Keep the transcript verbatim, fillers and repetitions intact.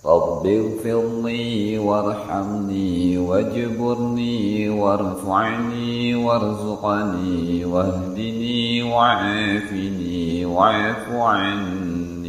رب اغفر لي وارحمني واجبرني وارفعني وارزقني واهدني وعافني واعف عني